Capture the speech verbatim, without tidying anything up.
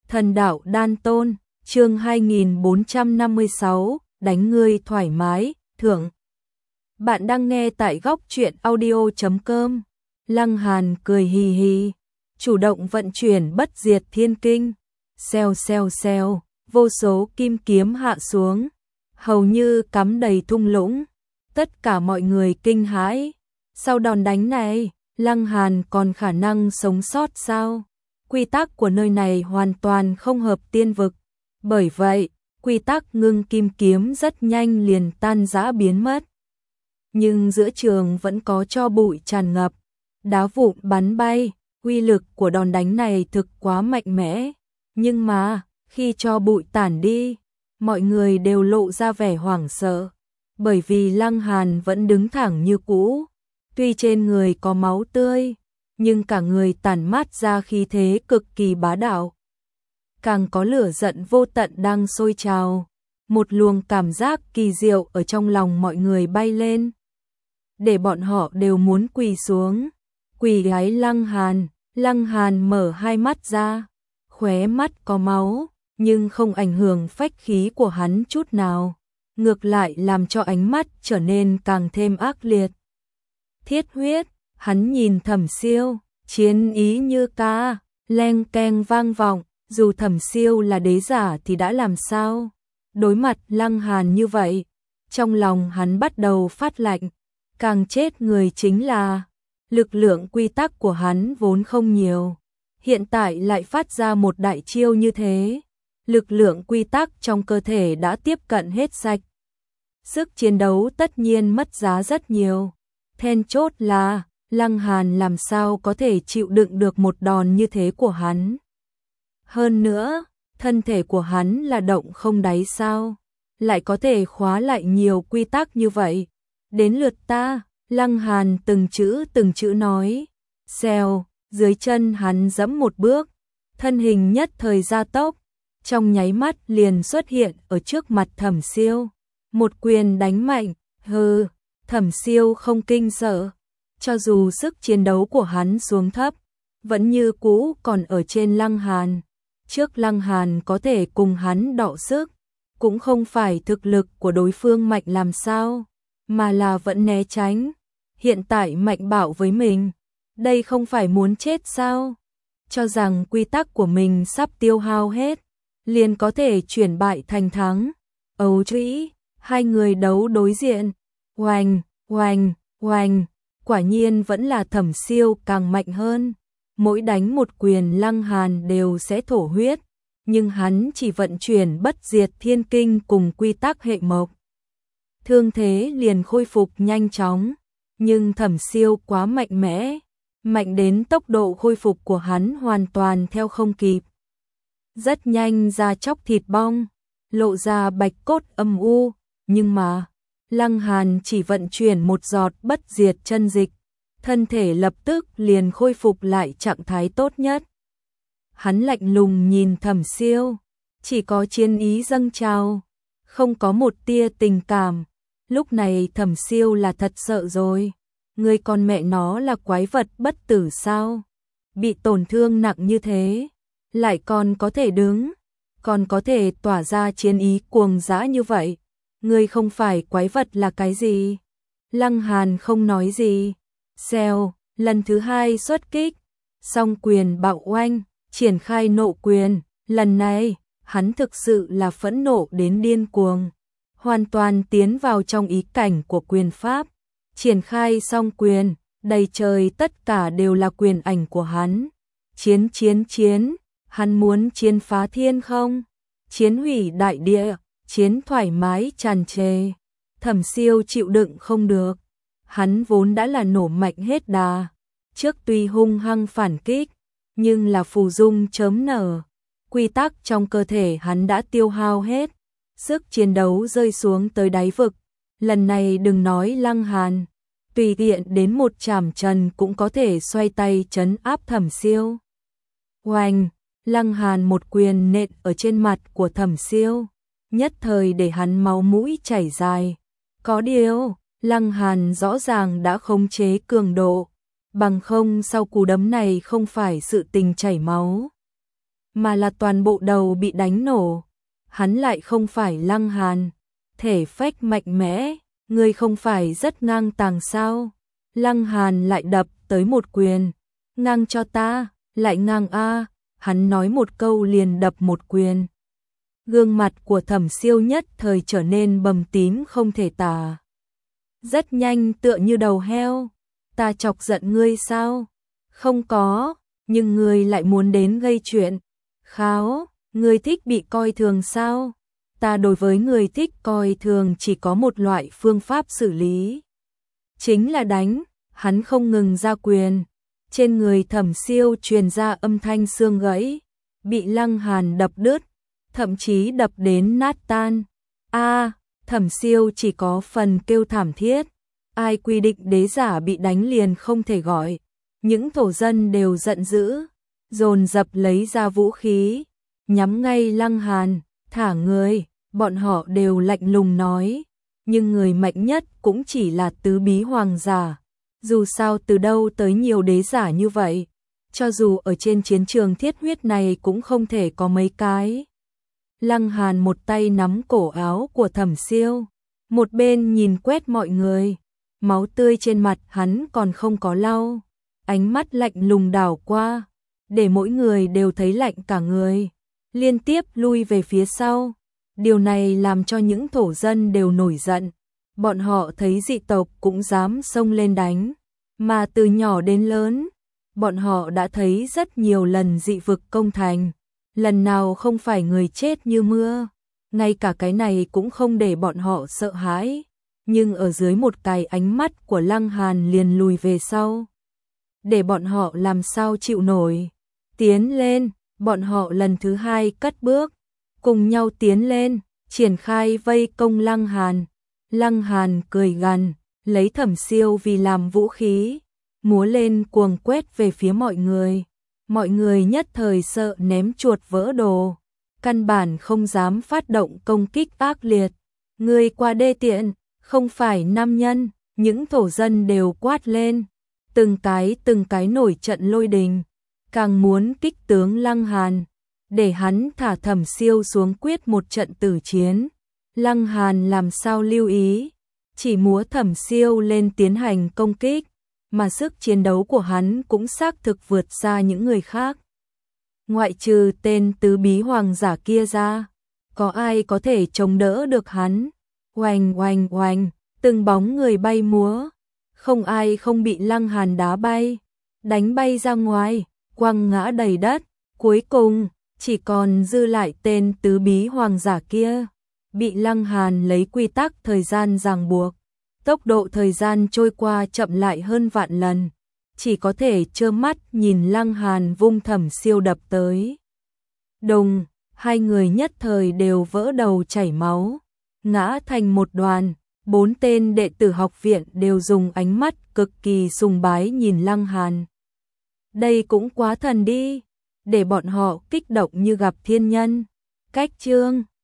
Thần đạo đan tôn, chương hai nghìn bốn trăm năm mươi sáu, đánh ngươi thoải mái, thưởng. Bạn đang nghe tại góc truyện audio chấm com. Lăng Hàn cười hì hì, chủ động vận chuyển bất diệt thiên kinh. Xèo xèo xèo, vô số kim kiếm hạ xuống, hầu như cắm đầy thung lũng. Tất cả mọi người kinh hãi. Sau đòn đánh này, Lăng Hàn còn khả năng sống sót sao? Quy tắc của nơi này hoàn toàn không hợp tiên vực. Bởi vậy, quy tắc ngưng kim kiếm rất nhanh liền tan rã biến mất. Nhưng giữa trường vẫn có tro bụi tràn ngập, đá vụn bắn bay, uy lực của đòn đánh này thực quá mạnh mẽ. Nhưng mà, khi tro bụi tản đi, mọi người đều lộ ra vẻ hoảng sợ, bởi vì Lăng Hàn vẫn đứng thẳng như cũ. Tuy trên người có máu tươi, nhưng cả người tản mát ra khí thế cực kỳ bá đạo. Càng có lửa giận vô tận đang sôi trào, một luồng cảm giác kỳ diệu ở trong lòng mọi người bay lên, để bọn họ đều muốn quỳ xuống, quỳ gái Lăng Hàn. Lăng Hàn mở hai mắt ra, khóe mắt có máu, nhưng không ảnh hưởng phách khí của hắn chút nào, ngược lại làm cho ánh mắt trở nên càng thêm ác liệt. Thiết huyết, hắn nhìn Thẩm Siêu, chiến ý như ca, leng keng vang vọng, dù Thẩm Siêu là đế giả thì đã làm sao? Đối mặt Lăng Hàn như vậy, trong lòng hắn bắt đầu phát lạnh, càng chết người chính là lực lượng quy tắc của hắn vốn không nhiều, hiện tại lại phát ra một đại chiêu như thế, lực lượng quy tắc trong cơ thể đã tiếp cận hết sạch. Sức chiến đấu tất nhiên mất giá rất nhiều. Then chốt là, Lăng Hàn làm sao có thể chịu đựng được một đòn như thế của hắn. Hơn nữa, thân thể của hắn là động không đáy sao, lại có thể khóa lại nhiều quy tắc như vậy. Đến lượt ta, Lăng Hàn từng chữ từng chữ nói. Xèo, dưới chân hắn giẫm một bước, thân hình nhất thời gia tốc, trong nháy mắt liền xuất hiện ở trước mặt Thẩm Siêu. Một quyền đánh mạnh, hừ. Thẩm Siêu không kinh sợ, cho dù sức chiến đấu của hắn xuống thấp, vẫn như cũ còn ở trên Lăng Hàn. Trước Lăng Hàn có thể cùng hắn đọ sức, cũng không phải thực lực của đối phương mạnh làm sao, mà là vẫn né tránh. Hiện tại mạnh bạo với mình, đây không phải muốn chết sao? Cho rằng quy tắc của mình sắp tiêu hao hết, liền có thể chuyển bại thành thắng. Ấu trĩ, hai người đấu đối diện. Oanh, oanh, oanh, quả nhiên vẫn là Thẩm Siêu càng mạnh hơn. Mỗi đánh một quyền Lăng Hàn đều sẽ thổ huyết, nhưng hắn chỉ vận chuyển bất diệt thiên kinh cùng quy tắc hệ mộc. Thương thế liền khôi phục nhanh chóng, nhưng Thẩm Siêu quá mạnh mẽ, mạnh đến tốc độ khôi phục của hắn hoàn toàn theo không kịp. Rất nhanh da chóc thịt bong, lộ ra bạch cốt âm u, nhưng mà Lăng Hàn chỉ vận chuyển một giọt bất diệt chân dịch, thân thể lập tức liền khôi phục lại trạng thái tốt nhất. Hắn lạnh lùng nhìn Thẩm Siêu, chỉ có chiến ý dâng trào, không có một tia tình cảm. Lúc này Thẩm Siêu là thật sợ rồi, người con mẹ nó là quái vật bất tử sao? Bị tổn thương nặng như thế, lại còn có thể đứng, còn có thể tỏa ra chiến ý cuồng dã như vậy. Ngươi không phải quái vật là cái gì? Lăng Hàn không nói gì. Xèo, lần thứ hai xuất kích, song quyền bạo oanh, triển khai nộ quyền. Lần này, hắn thực sự là phẫn nộ đến điên cuồng, hoàn toàn tiến vào trong ý cảnh của quyền pháp. Triển khai song quyền, đầy trời tất cả đều là quyền ảnh của hắn. Chiến chiến chiến, hắn muốn chiến phá thiên không? Chiến hủy đại địa. Chiến thoải mái tràn trề. Thẩm Siêu chịu đựng không được, hắn vốn đã là nổ mạnh hết đà, trước tuy hung hăng phản kích, nhưng là phù dung chớm nở, quy tắc trong cơ thể hắn đã tiêu hao hết, sức chiến đấu rơi xuống tới đáy vực. Lần này đừng nói Lăng Hàn, tùy tiện đến một trảm trần cũng có thể xoay tay trấn áp Thẩm Siêu. Oanh, Lăng Hàn một quyền nện ở trên mặt của Thẩm Siêu, nhất thời để hắn máu mũi chảy dài. Có điều, Lăng Hàn rõ ràng đã khống chế cường độ, bằng không sau cú đấm này không phải sự tình chảy máu, mà là toàn bộ đầu bị đánh nổ. Hắn lại không phải Lăng Hàn, thể phách mạnh mẽ, ngươi không phải rất ngang tàng sao? Lăng Hàn lại đập tới một quyền, ngang cho ta, lại ngang a, hắn nói một câu liền đập một quyền. Gương mặt của Thẩm Siêu nhất thời trở nên bầm tím không thể tả. Rất nhanh tựa như đầu heo, ta chọc giận ngươi sao? Không có, nhưng ngươi lại muốn đến gây chuyện. Kháo, ngươi thích bị coi thường sao? Ta đối với người thích coi thường chỉ có một loại phương pháp xử lý. Chính là đánh, hắn không ngừng ra quyền. Trên người Thẩm Siêu truyền ra âm thanh xương gãy, bị Lăng Hàn đập đứt, thậm chí đập đến nát tan. A, Thẩm Siêu chỉ có phần kêu thảm thiết. Ai quy định đế giả bị đánh liền không thể gọi. Những thổ dân đều giận dữ, dồn dập lấy ra vũ khí, nhắm ngay Lăng Hàn, thả người, bọn họ đều lạnh lùng nói, nhưng người mạnh nhất cũng chỉ là tứ bí hoàng giả. Dù sao từ đâu tới nhiều đế giả như vậy, cho dù ở trên chiến trường thiết huyết này cũng không thể có mấy cái. Lăng Hàn một tay nắm cổ áo của Thẩm Siêu, một bên nhìn quét mọi người, máu tươi trên mặt hắn còn không có lau, ánh mắt lạnh lùng đảo qua, để mỗi người đều thấy lạnh cả người, liên tiếp lui về phía sau. Điều này làm cho những thổ dân đều nổi giận, bọn họ thấy dị tộc cũng dám xông lên đánh, mà từ nhỏ đến lớn, bọn họ đã thấy rất nhiều lần dị vực công thành, lần nào không phải người chết như mưa, ngay cả cái này cũng không để bọn họ sợ hãi, nhưng ở dưới một cái ánh mắt của Lăng Hàn liền lùi về sau, để bọn họ làm sao chịu nổi. Tiến lên, bọn họ lần thứ hai cất bước, cùng nhau tiến lên, triển khai vây công Lăng Hàn. Lăng Hàn cười gằn, lấy Thẩm Siêu vì làm vũ khí, múa lên cuồng quét về phía mọi người. Mọi người nhất thời sợ ném chuột vỡ đồ, căn bản không dám phát động công kích ác liệt. Người qua đê tiện, không phải nam nhân, những thổ dân đều quát lên, từng cái từng cái nổi trận lôi đình, càng muốn kích tướng Lăng Hàn, để hắn thả Thẩm Siêu xuống quyết một trận tử chiến. Lăng Hàn làm sao lưu ý, chỉ múa Thẩm Siêu lên tiến hành công kích, mà sức chiến đấu của hắn cũng xác thực vượt xa những người khác. Ngoại trừ tên tứ bí hoàng giả kia ra, có ai có thể chống đỡ được hắn? Oanh oanh oanh, từng bóng người bay múa, không ai không bị Lăng Hàn đá bay, đánh bay ra ngoài, quăng ngã đầy đất, cuối cùng chỉ còn dư lại tên tứ bí hoàng giả kia, bị Lăng Hàn lấy quy tắc thời gian ràng buộc, tốc độ thời gian trôi qua chậm lại hơn vạn lần, chỉ có thể trơ mắt nhìn Lăng Hàn vung Thẩm Siêu đập tới. Đùng, hai người nhất thời đều vỡ đầu chảy máu, ngã thành một đoàn. Bốn tên đệ tử học viện đều dùng ánh mắt cực kỳ sùng bái nhìn Lăng Hàn. Đây cũng quá thần đi, để bọn họ kích động như gặp thiên nhân. Cách chương